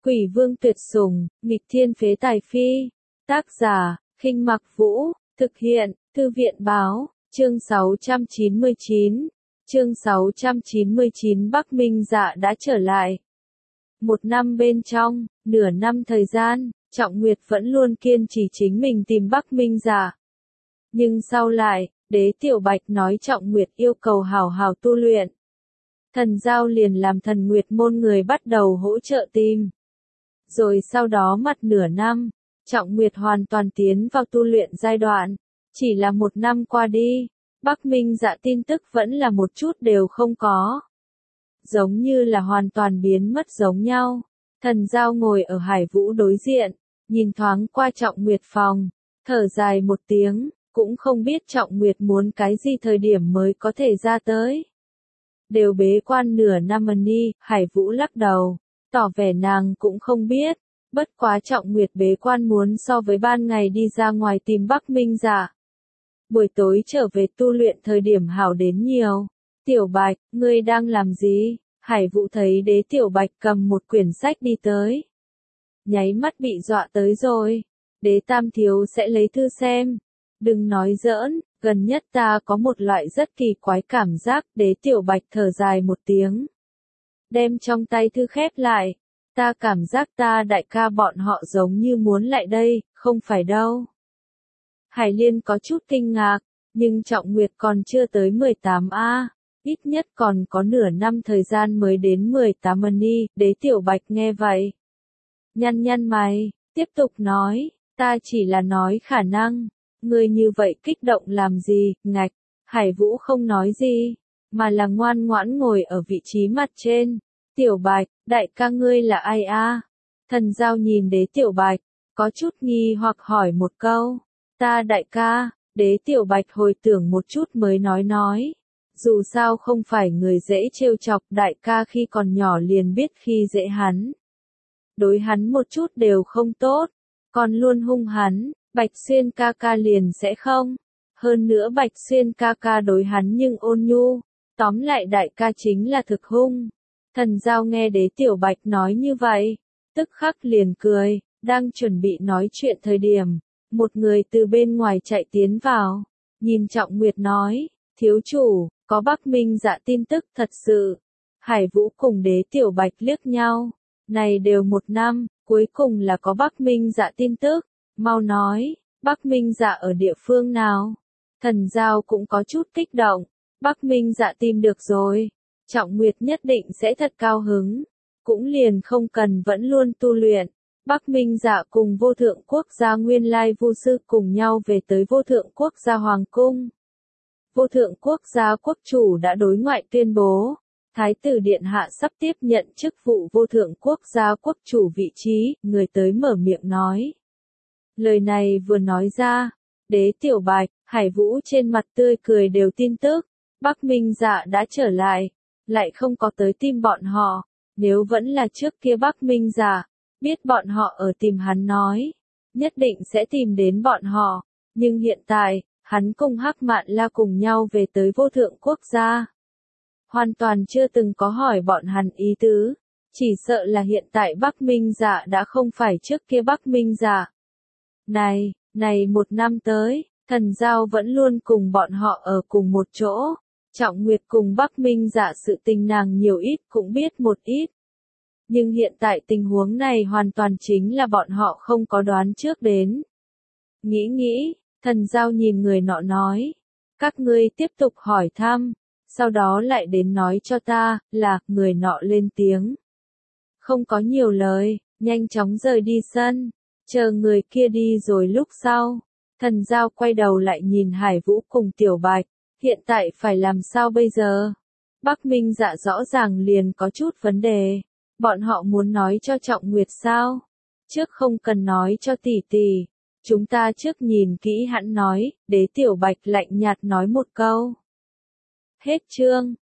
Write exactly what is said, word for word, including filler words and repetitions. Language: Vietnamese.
Quỷ vương tuyệt sủng, nghịch thiên phế tài phi. Tác giả, Khinh Mặc Vũ, thực hiện, Thư viện báo, chương sáu trăm chín mươi chín. Chương sáu trăm chín mươi chín Bắc Minh Dạ đã trở lại. Một năm bên trong, nửa năm thời gian, Trọng Nguyệt vẫn luôn kiên trì chính mình tìm Bắc Minh Dạ. Nhưng sau lại, Đế Tiểu Bạch nói Trọng Nguyệt yêu cầu hào hào tu luyện. Thần Giao liền làm Thần Nguyệt môn người bắt đầu hỗ trợ tìm. Rồi sau đó mặt nửa năm, Trọng Nguyệt hoàn toàn tiến vào tu luyện giai đoạn. Chỉ là một năm qua đi, Bắc Minh Dạ tin tức vẫn là một chút đều không có. Giống như là hoàn toàn biến mất giống nhau. Thần Giao ngồi ở Hải Vũ đối diện, nhìn thoáng qua Trọng Nguyệt phòng, thở dài một tiếng, cũng không biết Trọng Nguyệt muốn cái gì thời điểm mới có thể ra tới. Đều bế quan nửa năm đi, Hải Vũ lắc đầu, tỏ vẻ nàng cũng không biết, bất quá Trọng Nguyệt bế quan muốn so với ban ngày đi ra ngoài tìm Bắc Minh Dạ. Buổi tối trở về tu luyện thời điểm hảo đến nhiều. Tiểu Bạch, ngươi đang làm gì? Hải Vũ thấy Đế Tiểu Bạch cầm một quyển sách đi tới. Nháy mắt bị dọa tới rồi. Đế Tam Thiếu sẽ lấy thư xem. Đừng nói giỡn, gần nhất ta có một loại rất kỳ quái cảm giác. Đế Tiểu Bạch thở dài một tiếng. Đem trong tay thư khép lại. Ta cảm giác ta đại ca bọn họ giống như muốn lại đây, không phải đâu. Hải Liên có chút kinh ngạc, nhưng Trọng Nguyệt còn chưa tới mười tám a, ít nhất còn có nửa năm thời gian mới đến mười tám ni. Đế Tiểu Bạch nghe vậy, nhăn nhăn mày, tiếp tục nói, ta chỉ là nói khả năng, ngươi như vậy kích động làm gì, ngạch. Hải Vũ không nói gì, mà là ngoan ngoãn ngồi ở vị trí mặt trên. Tiểu Bạch, đại ca ngươi là ai a? Thần Giao nhìn Đế Tiểu Bạch, có chút nghi hoặc hỏi một câu. Ta đại ca. Đế Tiểu Bạch hồi tưởng một chút mới nói nói. Dù sao không phải người dễ trêu chọc, đại ca khi còn nhỏ liền biết khi dễ hắn. Đối hắn một chút đều không tốt, còn luôn hung hắn, Bạch Xuyên ca ca liền sẽ không. Hơn nữa Bạch Xuyên ca ca đối hắn nhưng ôn nhu, tóm lại đại ca chính là thực hung. Thần Giao nghe Đế Tiểu Bạch nói như vậy, tức khắc liền cười, đang chuẩn bị nói chuyện thời điểm. Một người từ bên ngoài chạy tiến vào, nhìn Trọng Nguyệt nói, thiếu chủ, có Bắc Minh Dạ tin tức thật sự. Hải Vũ cùng Đế Tiểu Bạch liếc nhau, này đều một năm, cuối cùng là có Bắc Minh Dạ tin tức, mau nói, Bắc Minh Dạ ở địa phương nào? Thần Giao cũng có chút kích động, Bắc Minh Dạ tìm được rồi, Trọng Nguyệt nhất định sẽ thật cao hứng, cũng liền không cần vẫn luôn tu luyện. Bắc Minh Dạ cùng Vô Thượng Quốc gia Nguyên Lai Vu Sư cùng nhau về tới Vô Thượng Quốc gia Hoàng Cung. Vô Thượng Quốc gia quốc chủ đã đối ngoại tuyên bố, Thái tử Điện Hạ sắp tiếp nhận chức vụ Vô Thượng Quốc gia quốc chủ vị trí, người tới mở miệng nói. Lời này vừa nói ra, Đế Tiểu Bạch, Hải Vũ trên mặt tươi cười đều tin tức, Bắc Minh Dạ đã trở lại, lại không có tới tìm bọn họ, nếu vẫn là trước kia Bắc Minh Dạ. Biết bọn họ ở tìm hắn nói, nhất định sẽ tìm đến bọn họ, nhưng hiện tại, hắn cùng Hắc Mạn La cùng nhau về tới Vô Thượng Quốc gia. Hoàn toàn chưa từng có hỏi bọn hắn ý tứ, chỉ sợ là hiện tại Bắc Minh Dạ đã không phải trước kia Bắc Minh Dạ. Này, này một năm tới, Thần Giao vẫn luôn cùng bọn họ ở cùng một chỗ, Trọng Nguyệt cùng Bắc Minh Dạ sự tình nàng nhiều ít cũng biết một ít. Nhưng hiện tại tình huống này hoàn toàn chính là bọn họ không có đoán trước đến. Nghĩ nghĩ, Thần Giao nhìn người nọ nói. Các ngươi tiếp tục hỏi thăm, sau đó lại đến nói cho ta, là, người nọ lên tiếng. Không có nhiều lời, nhanh chóng rời đi sân, chờ người kia đi rồi lúc sau. Thần Giao quay đầu lại nhìn Hải Vũ cùng Tiểu Bạch, hiện tại phải làm sao bây giờ? Bắc Minh Dạ rõ ràng liền có chút vấn đề. Bọn họ muốn nói cho Trọng Nguyệt sao? Trước không cần nói cho tỷ tỷ. Chúng ta trước nhìn kỹ hẳn nói, Đế Tiểu Bạch lạnh nhạt nói một câu. Hết chương.